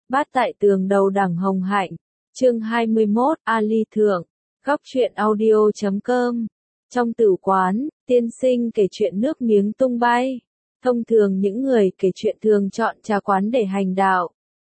Bát tại tường đầu đẳng hồng hạnh. Chương 21, Ali Thượng. Góc truyện audio.com. Trong tử quán, tiên sinh kể chuyện nước miếng tung bay. Thông thường những người kể chuyện thường chọn trà quán để hành đạo.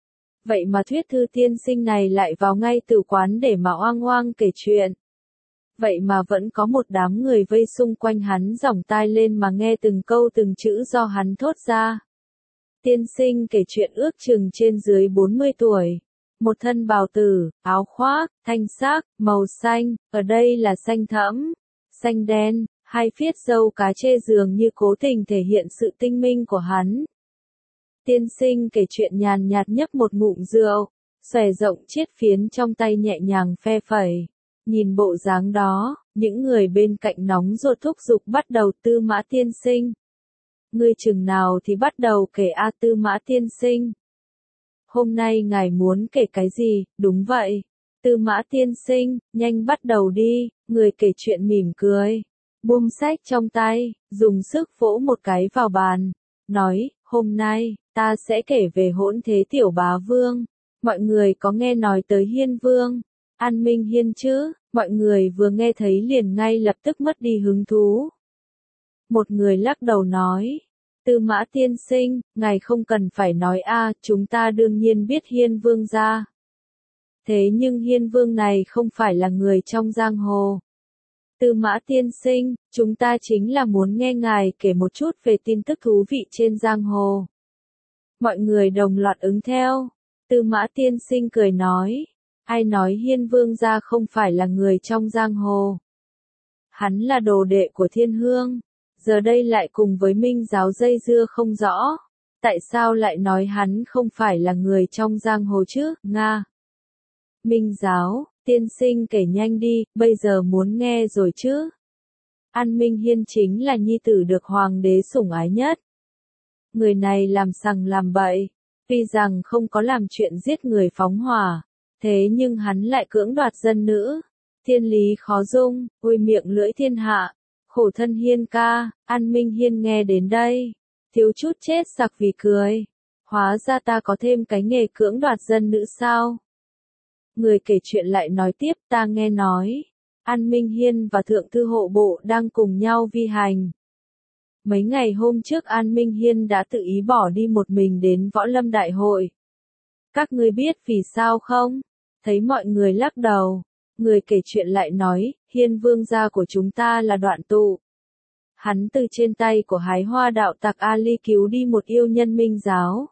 Vậy mà thuyết thư tiên sinh này lại vào ngay tử quán để mà oang oang kể chuyện. Vậy mà vẫn có một đám người vây xung quanh hắn giỏng tai lên mà nghe từng câu từng chữ do hắn thốt ra. Tiên sinh kể chuyện ước chừng trên dưới 40 tuổi. Một thân bào tử, áo khoác, thanh sắc, màu xanh, ở đây là xanh thẫm, xanh đen, hai phiết râu cá chê dường như cố tình thể hiện sự tinh minh của hắn. Tiên sinh kể chuyện nhàn nhạt nhấp một ngụm rượu, xòe rộng chiếc phiến trong tay nhẹ nhàng phe phẩy. Nhìn bộ dáng đó, những người bên cạnh nóng ruột thúc giục bắt đầu. Tư Mã tiên sinh. Ngươi chừng nào thì bắt đầu kể a Tư Mã tiên sinh. Hôm nay ngài muốn kể cái gì? Đúng vậy. Tư Mã tiên sinh, nhanh bắt đầu đi. Người kể chuyện mỉm cười. Buông sách trong tay, dùng sức vỗ một cái vào bàn. Nói, hôm nay, ta sẽ kể về hỗn thế tiểu bá vương. Mọi người có nghe nói tới Hiên Vương, An Minh Hiên chứ? Mọi người vừa nghe thấy liền ngay lập tức mất đi hứng thú. Một người lắc đầu nói. Tư Mã tiên sinh, ngài không cần phải nói a, chúng ta đương nhiên biết Hiên Vương gia. Thế nhưng Hiên Vương này không phải là người trong giang hồ. Tư Mã tiên sinh, chúng ta chính là muốn nghe ngài kể một chút về tin tức thú vị trên giang hồ. Mọi người đồng loạt ứng theo. Tư Mã tiên sinh cười nói. Ai nói Hiên Vương gia không phải là người trong giang hồ? Hắn là đồ đệ của Thiên Hương. Giờ đây lại cùng với Minh giáo dây dưa không rõ. Tại sao lại nói hắn không phải là người trong giang hồ chứ? Nga. Minh giáo, tiên sinh kể nhanh đi, bây giờ muốn nghe rồi chứ? An Minh Hiên chính là nhi tử được hoàng đế sủng ái nhất. Người này làm sằng làm bậy, tuy rằng không có làm chuyện giết người phóng hỏa, thế nhưng hắn lại cưỡng đoạt dân nữ. Thiên lý khó dung, ôi miệng lưỡi thiên hạ. Khổ thân Hiên ca. An Minh Hiên nghe đến đây, thiếu chút chết sặc vì cười. Hóa ra ta có thêm cái nghề cưỡng đoạt dân nữ sao? Người kể chuyện lại nói tiếp, ta nghe nói, An Minh Hiên và Thượng thư hộ bộ đang cùng nhau vi hành. Mấy ngày hôm trước An Minh Hiên đã tự ý bỏ đi một mình đến Võ Lâm Đại hội. Các ngươi biết vì sao không? Thấy mọi người lắc đầu. Người kể chuyện lại nói, Hiên Vương gia của chúng ta là Đoạn Tụ. Hắn từ trên tay của hái hoa đạo tặc Ali cứu đi một yêu nhân Minh giáo.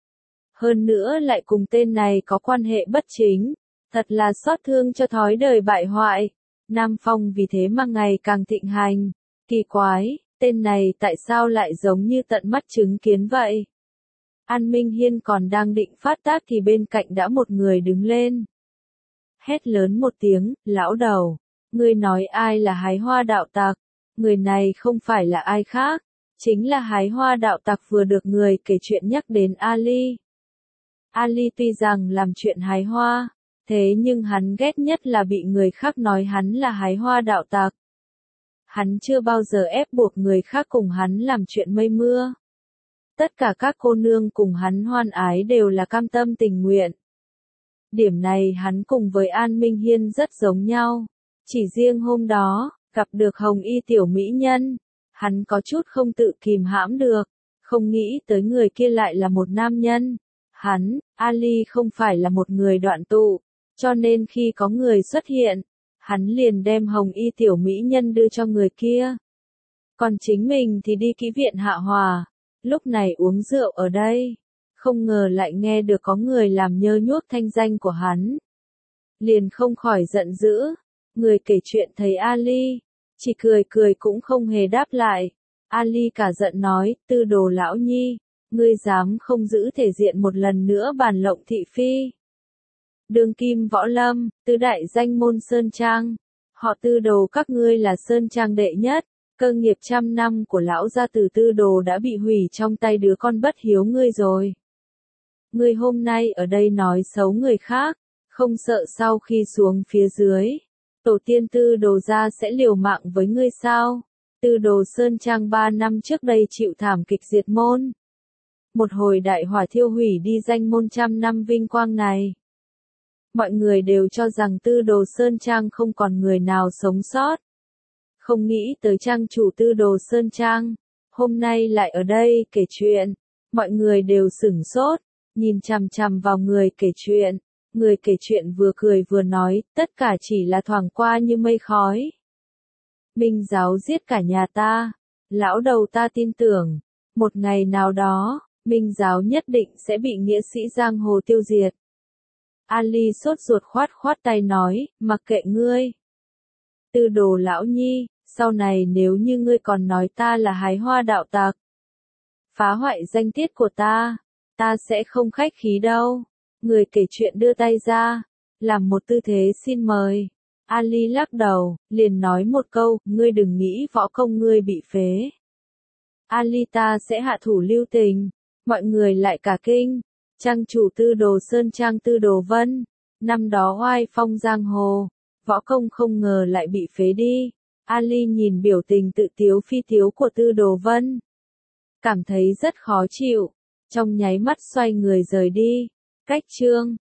Hơn nữa lại cùng tên này có quan hệ bất chính. Thật là xót thương cho thói đời bại hoại. Nam Phong vì thế mà ngày càng thịnh hành. Kỳ quái, tên này tại sao lại giống như tận mắt chứng kiến vậy? An Minh Hiên còn đang định phát tác thì bên cạnh đã một người đứng lên. Hét lớn một tiếng, lão đầu, ngươi nói ai là hái hoa đạo tặc? Người này không phải là ai khác, chính là hái hoa đạo tặc vừa được người kể chuyện nhắc đến Ali. Ali tuy rằng làm chuyện hái hoa, thế nhưng hắn ghét nhất là bị người khác nói hắn là hái hoa đạo tặc. Hắn chưa bao giờ ép buộc người khác cùng hắn làm chuyện mây mưa. Tất cả các cô nương cùng hắn hoan ái đều là cam tâm tình nguyện. Điểm này hắn cùng với An Minh Hiên rất giống nhau. Chỉ riêng hôm đó, gặp được Hồng Y tiểu mỹ nhân, hắn có chút không tự kìm hãm được, không nghĩ tới người kia lại là một nam nhân. Hắn, Ali không phải là một người Đoạn Tụ, cho nên khi có người xuất hiện, hắn liền đem Hồng Y tiểu mỹ nhân đưa cho người kia. Còn chính mình thì đi kỹ viện Hạ Hòa, lúc này uống rượu ở đây. Không ngờ lại nghe được có người làm nhơ nhuốc thanh danh của hắn. Liền không khỏi giận dữ. Người kể chuyện thấy Ali, chỉ cười cười cũng không hề đáp lại. Ali cả giận nói, Tư Đồ lão nhi, ngươi dám không giữ thể diện một lần nữa bàn lộng thị phi. Đương kim võ lâm, tứ đại danh môn Sơn Trang. Họ Tư Đồ các ngươi là Sơn Trang đệ nhất. Cơ nghiệp trăm năm của lão gia tử Tư Đồ đã bị hủy trong tay đứa con bất hiếu ngươi rồi. Ngươi hôm nay ở đây nói xấu người khác, không sợ sau khi xuống phía dưới, tổ tiên Tư Đồ gia sẽ liều mạng với ngươi sao? Tư Đồ Sơn Trang 3 năm trước đây chịu thảm kịch diệt môn. một hồi đại hỏa thiêu hủy đi danh môn trăm năm vinh quang này. Mọi người đều cho rằng Tư Đồ Sơn Trang không còn người nào sống sót. Không nghĩ tới trang chủ Tư Đồ Sơn Trang, hôm nay lại ở đây kể chuyện. Mọi người đều sửng sốt, nhìn chằm chằm vào người kể chuyện. Người kể chuyện vừa cười vừa nói, tất cả chỉ là thoảng qua như mây khói. Minh giáo giết cả nhà ta, lão đầu ta tin tưởng, một ngày nào đó, Minh giáo nhất định sẽ bị nghĩa sĩ giang hồ tiêu diệt. Ali sốt ruột khoát khoát tay nói, mặc kệ ngươi. Tư Đồ lão nhi, sau này nếu như ngươi còn nói ta là hái hoa đạo tặc, phá hoại danh tiết của ta sẽ không khách khí đâu. Người kể chuyện đưa tay ra, làm một tư thế xin mời. Ali lắc đầu, liền nói một câu, ngươi đừng nghĩ võ công ngươi bị phế. Ali ta sẽ hạ thủ lưu tình. Mọi người lại cả kinh. Trang chủ Tư Đồ Sơn Trang Tư Đồ Vân, năm đó oai phong giang hồ, võ công không ngờ lại bị phế đi. Ali nhìn biểu tình tự tiếu phi tiếu của Tư Đồ Vân, cảm thấy rất khó chịu, trong nháy mắt xoay người rời đi. Cách chương